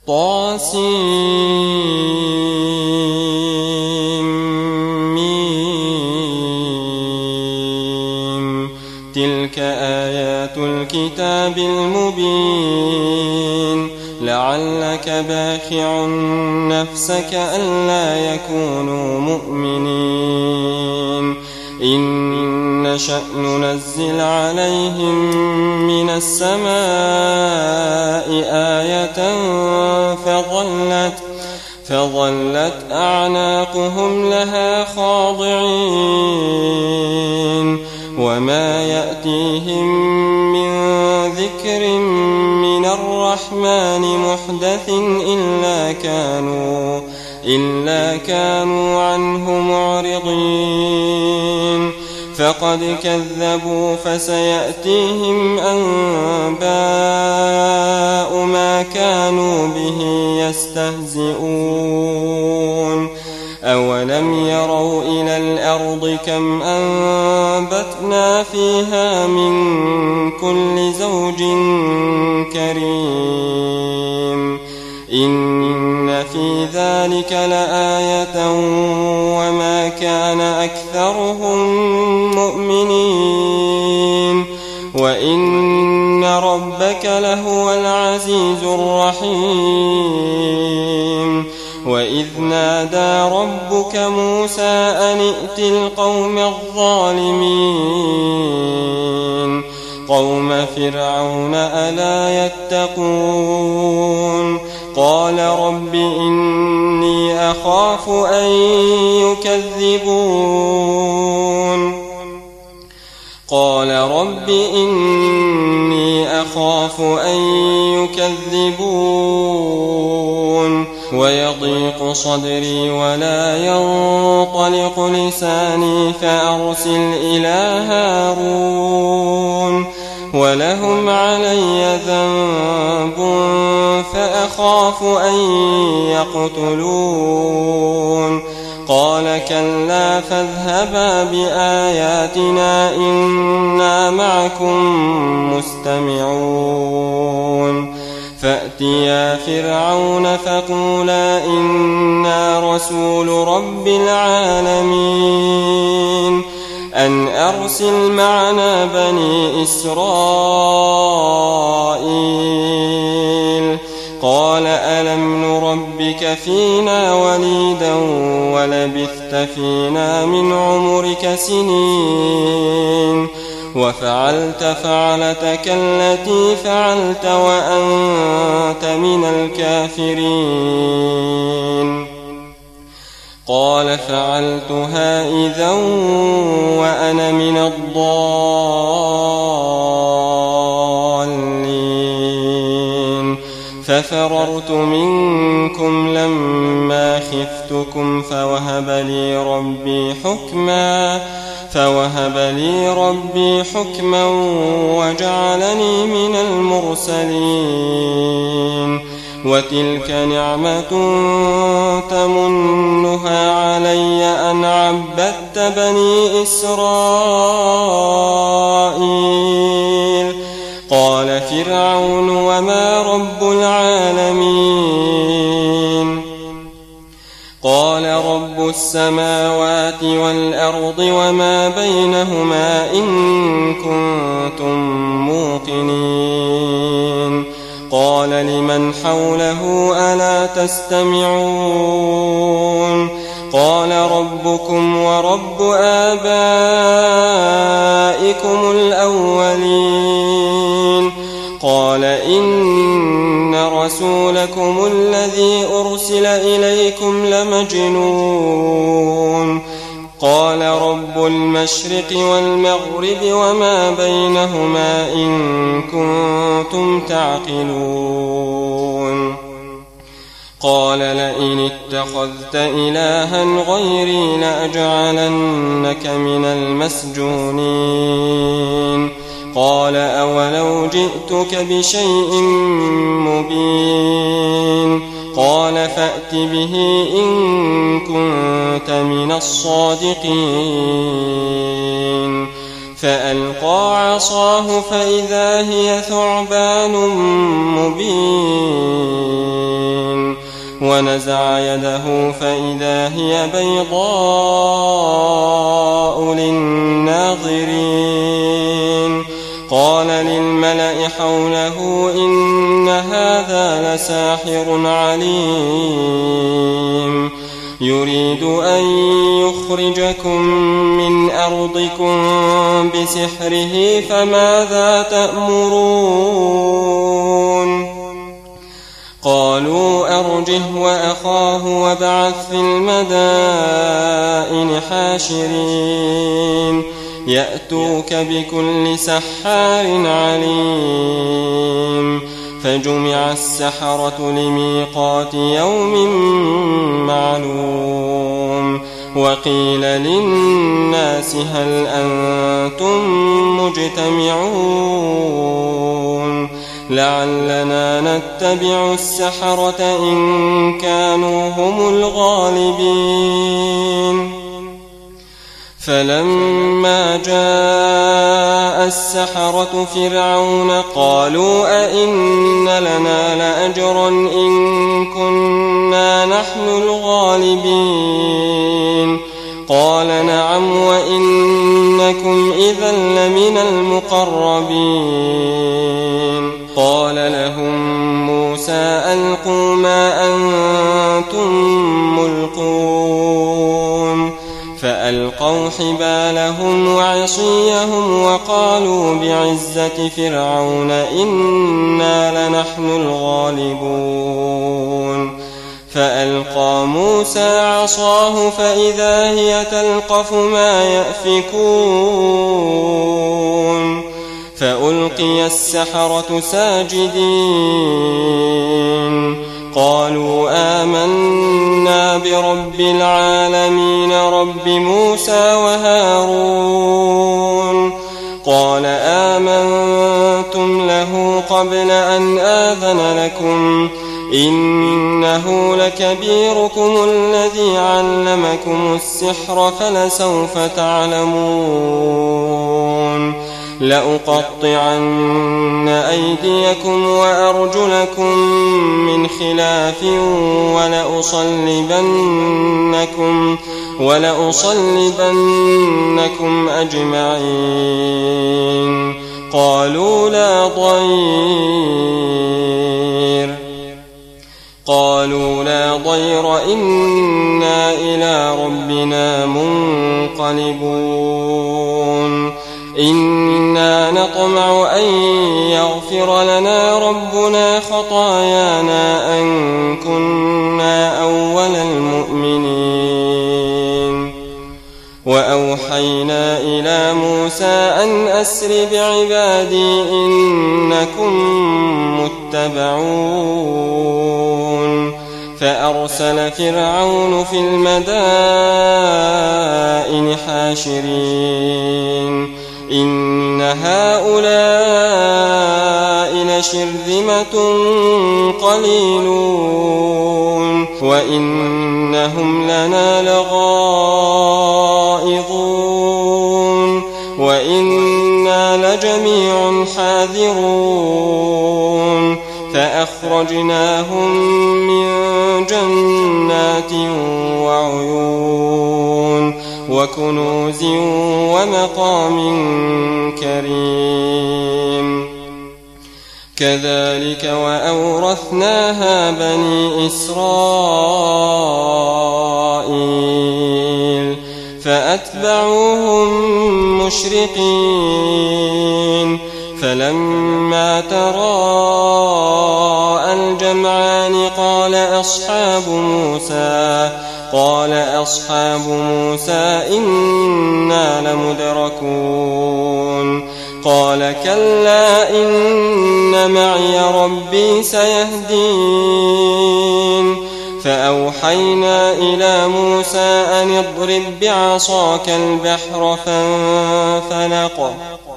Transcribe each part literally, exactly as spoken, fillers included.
طاسيم تلك آيات الكتاب المبين لعلك باخع نفسك ألا يكونوا مؤمنين إن نشأ ننزل عليهم من السماء آية فظلت, فظلت أعناقهم لها خاضعين وما يأتيهم من ذكر من الرحمن محدث إلا كانوا, إلا كانوا عنه معرضين فقد كذبوا فسيأتيهم أنباء ما كانوا به يستهزئون أولم يروا إلى الأرض كم أنبتنا فيها من كل زوج كريم إن في ذلك لآية وما كان أكثرهم مؤمنين وإن ربك لهو العزيز الرحيم وإذ نادى ربك موسى أن ائت القوم الظالمين قوم فرعون ألا يتقون قال رب إني أخاف أن يكذبون قال رب إني أخاف أن يكذبون ويضيق صدري ولا ينطلق لساني فأرسل إلى هارون ولهم علي ذنب فأخاف أن يقتلون قال كلا فاذهبا بآياتنا إنا معكم مستمعون فأتيا فرعون فقولا إنا رسول رب العالمين أن أرسل معنا بني إسرائيل قال ألم نربك فينا وليدا ولبثت فينا من عمرك سنين وفعلت فعلتك التي فعلت وأنت من الكافرين قال فعلتها إذا وأنا من الضالين ففررت منكم لما خفتكم فوهب لي ربي حكما فوهب لي ربي حكما وجعلني من المرسلين وتلك نعمة تمنها علي أن عبدت بني إسرائيل قال فرعون وما رب العالمين قال رب السماوات والأرض وما بينهما إن كنتم موقنين قال لمن حوله ألا تستمعون قال ربكم ورب آبائكم الأولين قال إن رسولكم الذي أرسل إليكم لمجنون قال رب المشرق والمغرب وما بينهما إن كنتم تعقلون قال لئن اتخذت إلها غيري لأجعلنك من المسجونين قال أولو جئتك بشيء مبين قال فأت به إن كنت من الصادقين فألقى عصاه فإذا هي ثعبان مبين ونزع يده فإذا هي بيضاء للناظرين قال للملأ حوله إن هذا لساحر عليم يريد أن يخرجكم من أرضكم بسحره فماذا تأمرون قالوا أرجه وأخاه وابعث في المدائن حاشرين يأتوك بكل سحار عليم فجمع السحرة لميقات يوم معلوم وقيل للناس هل أنتم مجتمعون لعلنا نتبع السحرة إن كانوا هم الغالبين فلما جاء السحرة فرعون قالوا أئن لنا لأجرا إن كنا نحن الغالبين قال نعم وإنكم إذا لمن المقربين قال لهم موسى ألقوا ما أنتم ملقون فألقوا حبالهم وعصيهم وقالوا بعزة فرعون إنا لنحن الغالبون فألقى موسى عصاه فإذا هي تلقف ما يأفكون فألقي السحرة ساجدين قالوا آمنا برب العالمين رب موسى وهارون قال آمنتم له قبل أن آذن لكم إنه لكبيركم الذي علمكم السحر فلسوف تعلمون لأقطعن أيديكم وأرجلكم من خلاف ولأصلبنكم, ولأصلبنكم أجمعين قالوا لا ضير قالوا لا ضير إنا إلى ربنا منقلبون إنا نطمع أن يغفر لنا ربنا خطايانا أن كنا أول المؤمنين وأوحينا إلى موسى أن أسر بعبادي إنكم متبعون فأرسل فرعون في المدائن حاشرين إن هؤلاء لشرذمة قليلون وإنهم لنا لغائظون وإنا لجميع حاذرون فأخرجناهم من جنات وعيون وكنوز ومقام كريم كذلك وأورثناها بني إسرائيل فأتبعوهم مشرقين فلما تراءى الجمعان قال أصحاب موسى قال أصحاب موسى إنا لمدركون قال كلا إن معي ربي سيهدين فأوحينا إلى موسى أن اضرب بعصاك البحر فانفلق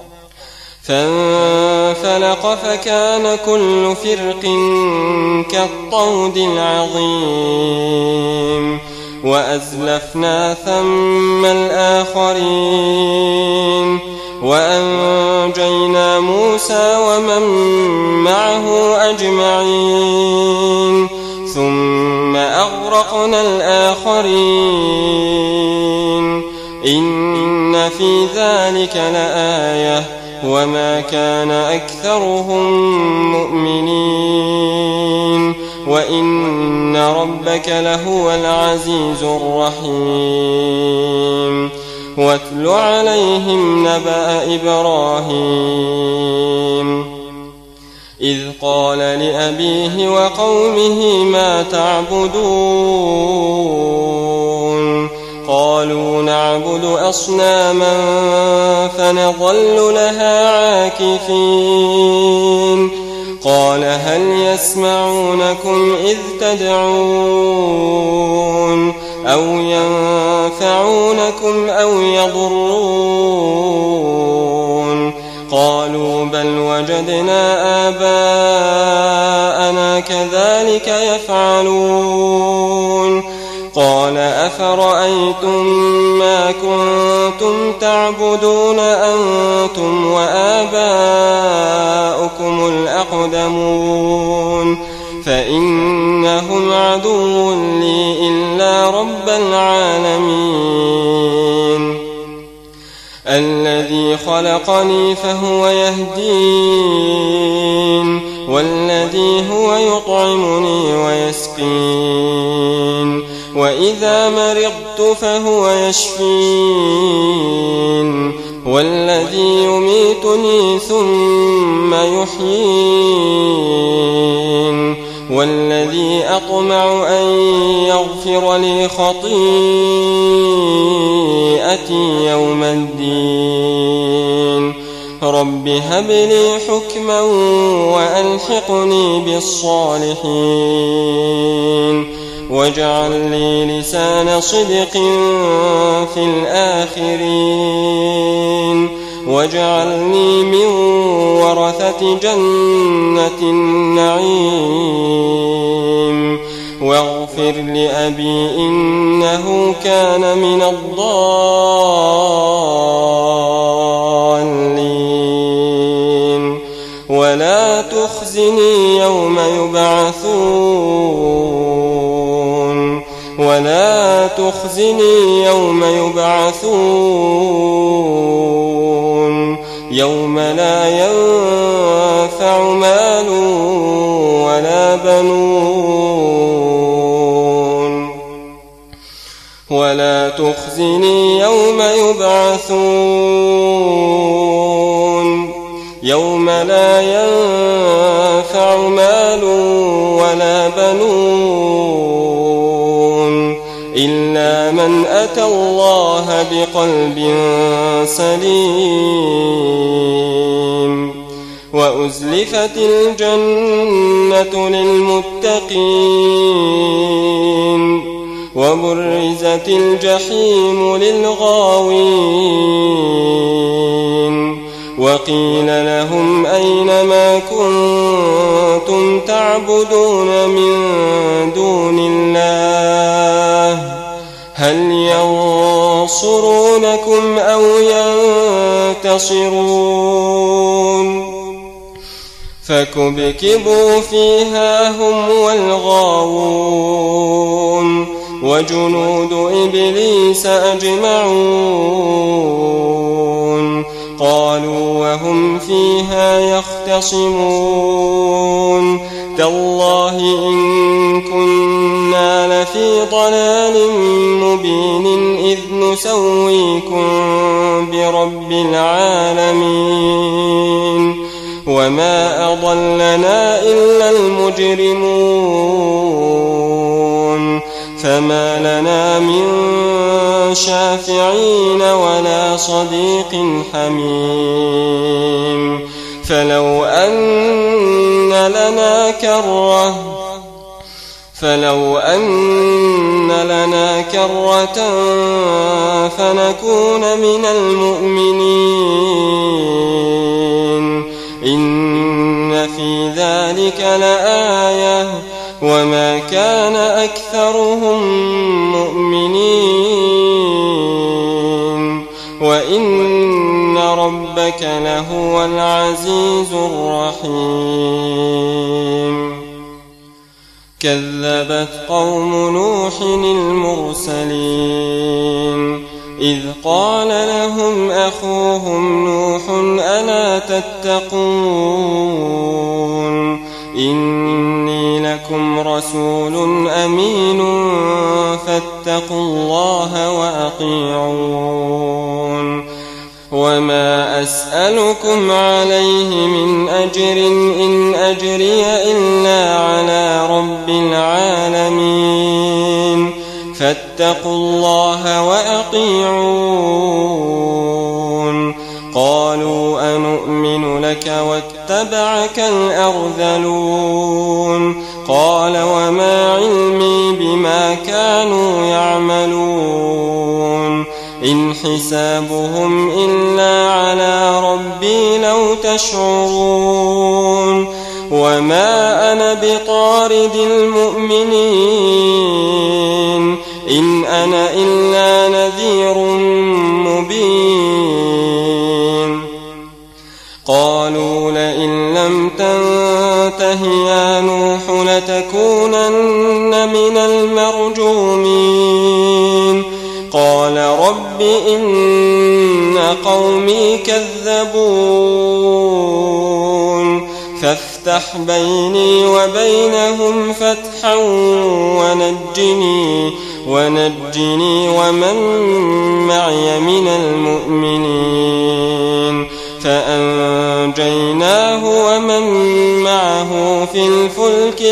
فانفلق فكان كل فرق كالطود العظيم وأزلفنا ثم الآخرين وأنجينا موسى ومن معه أجمعين ثم وأغرقنا الآخرين إن في ذلك لآية وما كان أكثرهم مؤمنين وإن ربك لهو العزيز الرحيم واتل عليهم نبأ إبراهيم إذ قال لأبيه وقومه ما تعبدون قالوا نعبد أصناما فنظل لها عاكفين قال هل يسمعونكم إذ تدعون أو ينفعونكم أو يضرون قالوا بل وجدنا آباءنا كذلك يفعلون قال أفرأيتم ما كنتم تعبدون أنتم وآباؤكم الأقدمون فإنهم عدو لي إلا رب العالمين الذي خلقني فهو يهدين والذي هو يطعمني ويسقين وإذا مرضت فهو يشفين والذي يميتني ثم يحيين والذي أطمع أن يغفر لي خطيئتي يوم الدين رب هب لي حكما وألحقني بالصالحين واجعل لي لسان صدق في الآخرين واجعلني من ورثة جنة النعيم واغفر لأبي إنه كان من الضالين ولا تخزني يوم يبعثون ولا تخزني يوم يبعثون يوم لا ينفع مال ولا بنون ولا تخزني يوم يبعثون يوم لا ينفع مال ولا بنون إلا من أتى الله بقلب سليم وأزلفت الجنة للمتقين وبرزت الجحيم للغاوين وقيل لهم أين ما كنتم تعبدون من دون الله هل ينصرونكم أو ينتصرون فكبكبوا فيها هم والغاوون وجنود إبليس أجمعون قالوا وهم فيها يختصمون تالله إن كنا لفي ضلال مبين إذ نسويكم برب العالمين وما أضلنا إلا المجرمون فما لنا من شافعين ولا صديق حميم فلو أن لنا كرة فلو أن لنا كرة فنكون من المؤمنين إن في ذلك لآية وما كان أكثرهم مؤمنين وإن ربك لهو العزيز الرحيم كذبت قوم نوح المرسلين إذ قال لهم أخوهم نوح ألا تتقون إني لكم رسول أمين فاتقوا الله وأطيعون وما أسألكم عليه من أجر إن أجري إلا على رب العالمين فاتقوا الله وأطيعون قالوا أنؤمن لك واتبعك الأرذلون قال وما علمي بما كانوا يعملون إن حسابهم إلا على ربي لو تشعرون وما أنا بطارد المؤمنين إن أنا إلا نذير مبين قالوا لئن لم تنته يا نوح لتكونن من المرجومين قال رب إن قومي كذبون فافتح بيني وبينهم فتحا ونجني ونجني ومن معي من المؤمنين فأنجيناه ومن معه في الفلك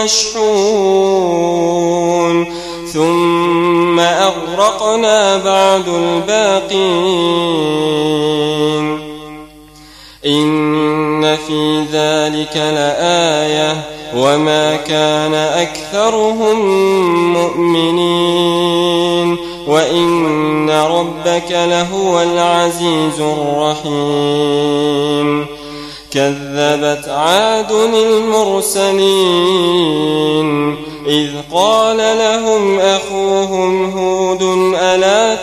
المشحون ثم أغرقنا بعد الباقين إن في ذلك لآية وما كان أكثرهم مؤمنين وإن ربك لهو العزيز الرحيم كذبت عاد المرسلين إذ قال لهم أخوهم هود ألا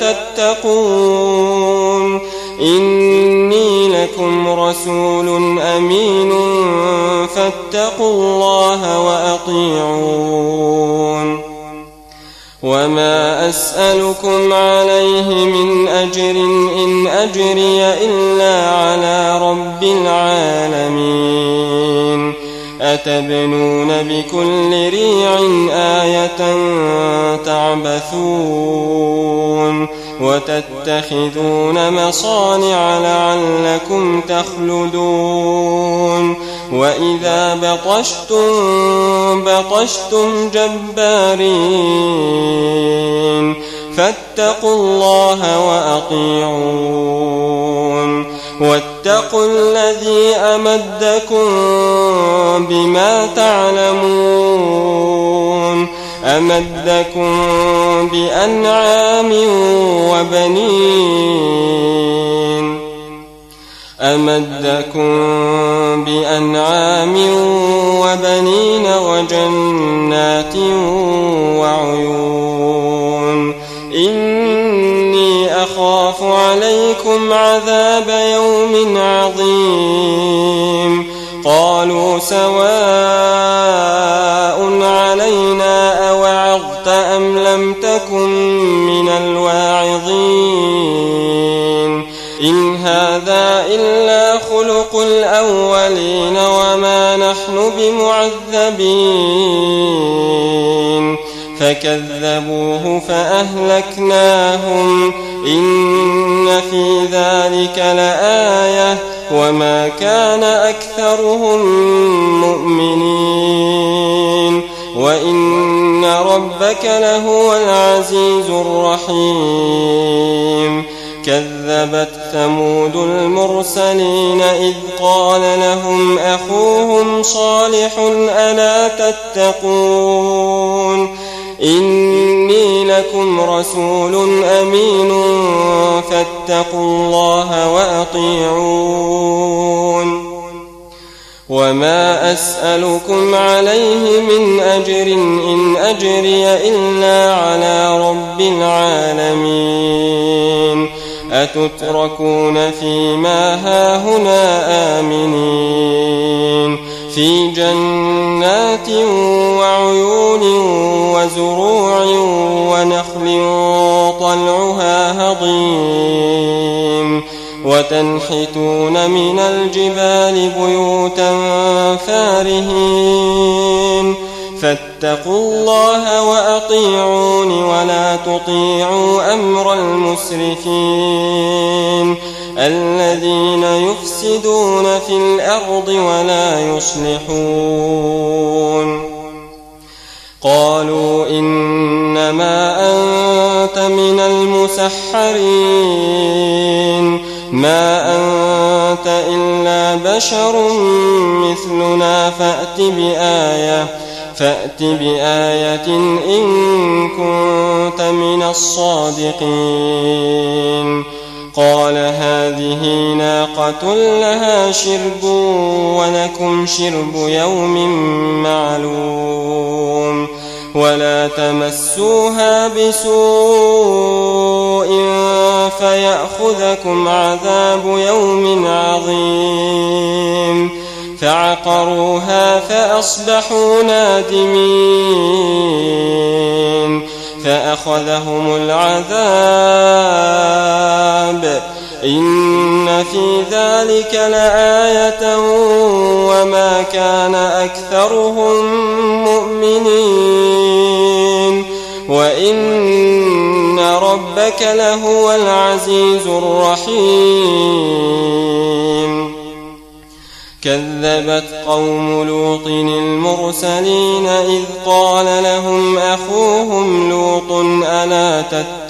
تتقون إني لكم رسول أمين فاتقوا الله وأطيعون وما أسألكم عليه من أجر إن أجري إلا على رب العالمين أتبنون بكل ريع آية تعبثون وتتخذون مصانع لعلكم تخلدون وإذا بطشتم بطشتم جبارين فاتقوا الله وأطيعون واتقوا الذي أمدكم بما تعلمون أمدكم بأنعام وبنين أمدكم بأنعام وبنين وجنات وعيون إني أخاف عليكم عذاب يوم عظيم قالوا سواء علينا أوعظت أم لم تكن من الواعظين إن هذا إلا خلق الأولين وما نحن بمعذبين فكذبوه فأهلكناهم إن في ذلك لآية وما كان أكثرهم مؤمنين وإن ربك لهو العزيز الرحيم كذبت ثمود المرسلين إذ قال لهم أخوهم صالح ألا تتقون إني لكم رسول أمين فاتقوا الله وأطيعون وما أسألكم عليه من أجر إن أجري إلا على رب العالمين أتتركون فيما هاهنا آمنين في جنات وعيون تنحتون من الجبال بيوتا فارهين فاتقوا الله وأطيعون ولا تطيعوا أمر المسرفين الذين يفسدون في الأرض ولا يصلحون. قالوا إنما أنت من المسحرين ما أنت إلا بشر مثلنا فأت بآية فأت بآية إن كنت من الصادقين. قال هذه ناقة لها شرب ولكم شرب يوم معلوم ولا تمسوها بسوء فيأخذكم عذاب يوم عظيم. فعقروها فأصبحوا نادمين فأخذهم العذاب إن في ذلك لآية وما كان أكثرهم مؤمنين وإن ربك لهو العزيز الرحيم. كذبت قوم لوط المرسلين إذ قال لهم أخوهم لوط ألا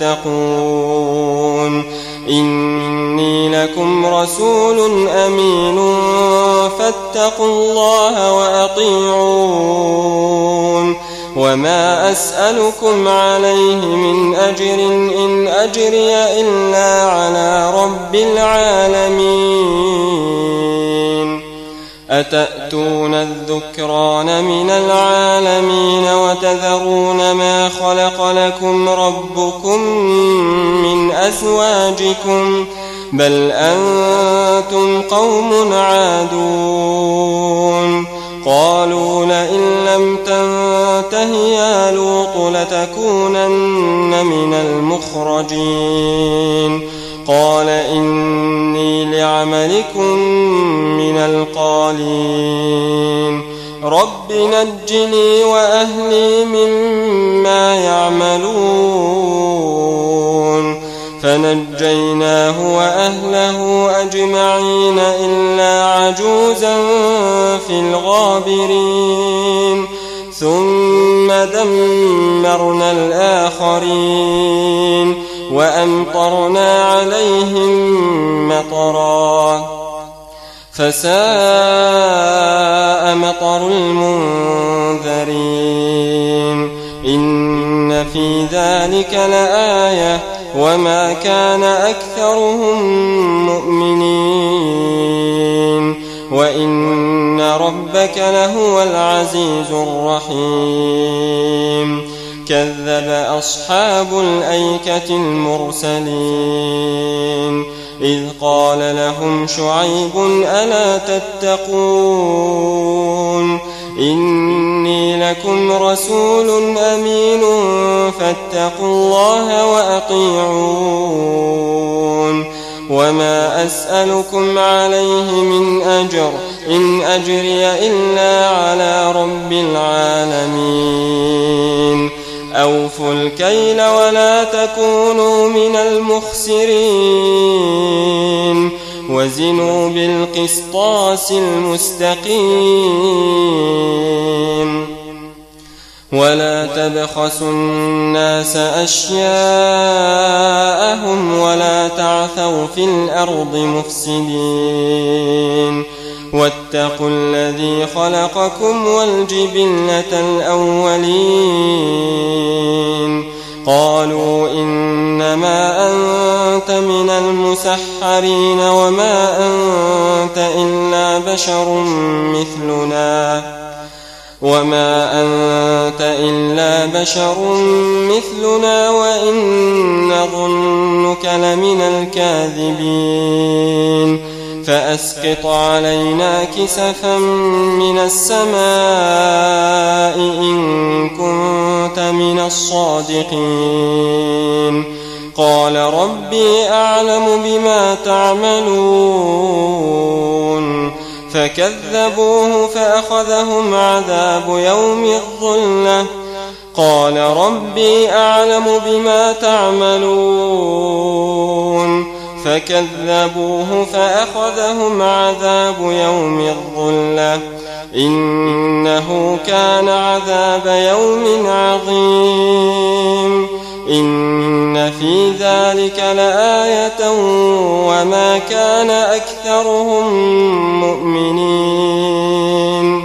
تتقون إني لكم رسول أمين فاتقوا الله وأطيعون وما أسألكم عليه من أجر إن أجري إلا على رب العالمين. أتأتون الذكران من العالمين وتذرون ما خلق لكم ربكم من أزواجكم بل أنتم قوم عادون. قالوا لئن لم تنته يا لوط لتكونن من المخرجين. قال إني لعملكم من القالين رب نجني وأهلي مما يعملون. فنجيناه وأهله أجمعين إلا عجوزا في الغابرين ثم دمرنا الآخرين وأمطرنا عليهم مطرا فساء مطر المنذرين. إن في ذلك لآية وما كان أكثرهم مؤمنين وإن ربك لهو العزيز الرحيم. كذب أصحاب الأيكة المرسلين إذ قال لهم شعيب ألا تتقون إني لكم رسول أمين فاتقوا الله وأطيعون وما أسألكم عليه من أجر إن أجري إلا على رب العالمين. أوفوا الكيل ولا تكونوا من المخسرين وزنوا بالقسطاس المستقيم ولا تبخسوا الناس أشياءهم ولا تعثوا في الأرض مفسدين واتقوا الذي خلقكم والجبلة الأولين. قالوا إنما أنت من المسحرين وما أنت إلا بشر مثلنا وما أنت إلا بشر مثلنا وإن نظنك لمن الكاذبين. فأسقط علينا كسفا من السماء إن كنت من الصادقين. قال ربي أعلم بما تعملون فكذبوه فأخذهم عذاب يوم الظلة قال ربي أعلم بما تعملون فكذبوه فأخذهم عذاب يوم الظلة إنه كان عذاب يوم عظيم إن في ذلك لآية وما كان أكثرهم مؤمنين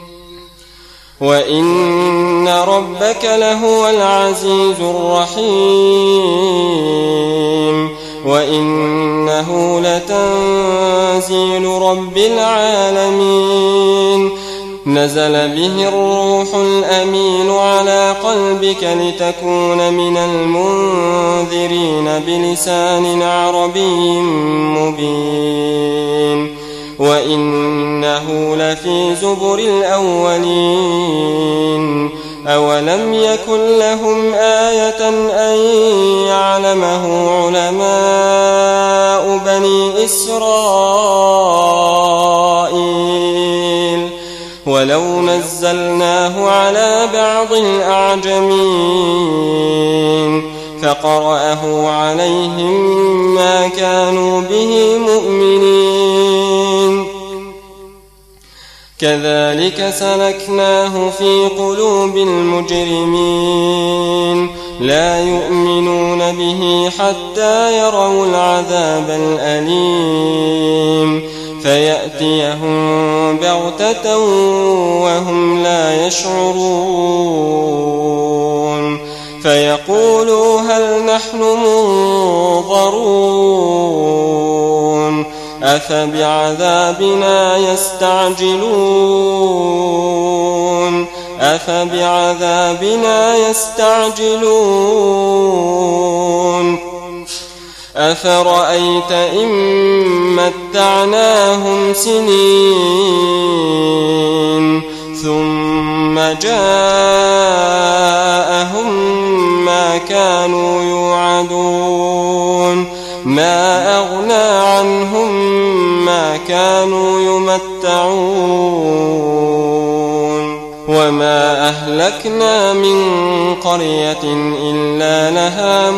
وإن ربك لهو العزيز الرحيم وإنه لتنزيل رب العالمين نزل به الروح الأمين على قلبك لتكون من المنذرين بلسان عربي مبين وإنه لفي زبر الأولين أولم يكن لهم آية أن يعلمه علماء بني إسرائيل ولو نزلناه على بعض الأعجمين فقرأه عليهم ما كانوا به مؤمنين كذلك سلكناه في قلوب المجرمين لا يؤمنون به حتى يروا العذاب الأليم فيأتيهم بغتة وهم لا يشعرون فيقولوا هل نحن منظرون أفبعذابنا يستعجلون أفبعذابنا يستعجلون أفرأيت إن متعناهم سنين ثم جاءهم ما كانوا يوعدون ما أغنى عنهم ما كانوا يمتعون وما أهلكنا من قرية إلا لها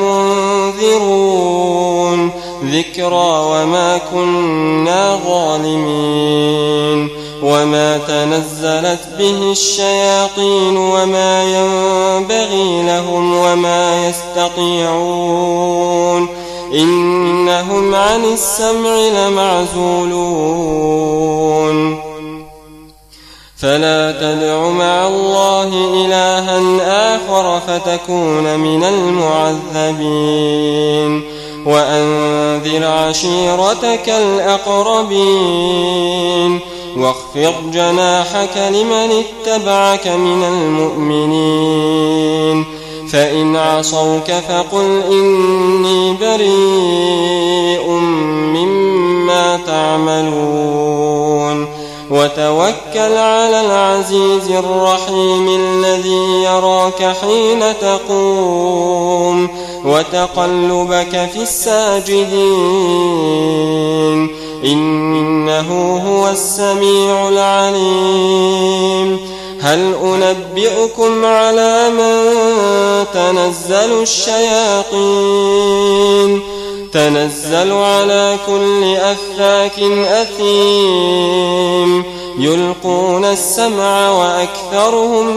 منذرون ذكرى وما كنا ظالمين وما تنزلت به الشياطين وما ينبغي لهم وما يستطيعون إنهم عن السمع لمعزولون فلا تدع مع الله إلها آخر فتكون من المعذبين وأنذر عشيرتك الأقربين واخفض جناحك لمن اتبعك من المؤمنين فإن عصوك فقل إني بريء مما تعملون وتوكل على العزيز الرحيم الذي يراك حين تقوم وتقلبك في الساجدين إنه هو السميع العليم هل أنبئكم على من تنزل الشياطين تنزل على كل أفاك أثيم يلقون السمع وأكثرهم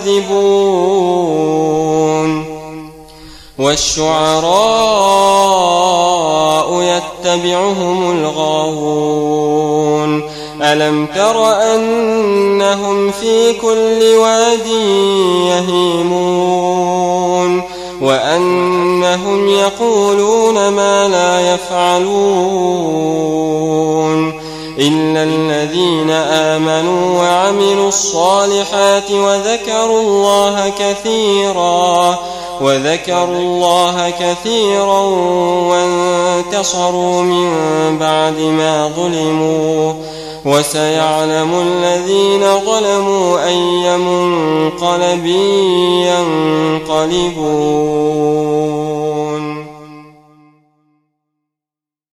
كاذبون والشعراء يتبعهم الغاوون ألم تر أنهم في كل واد يهيمون وأنهم يقولون ما لا يفعلون إلا الذين آمنوا وعملوا الصالحات وذكروا الله كثيرا وذكروا الله كثيرا وانتصروا من بعد ما ظلموا وسيعلم الذين ظلموا أي منقلب ينقلبون.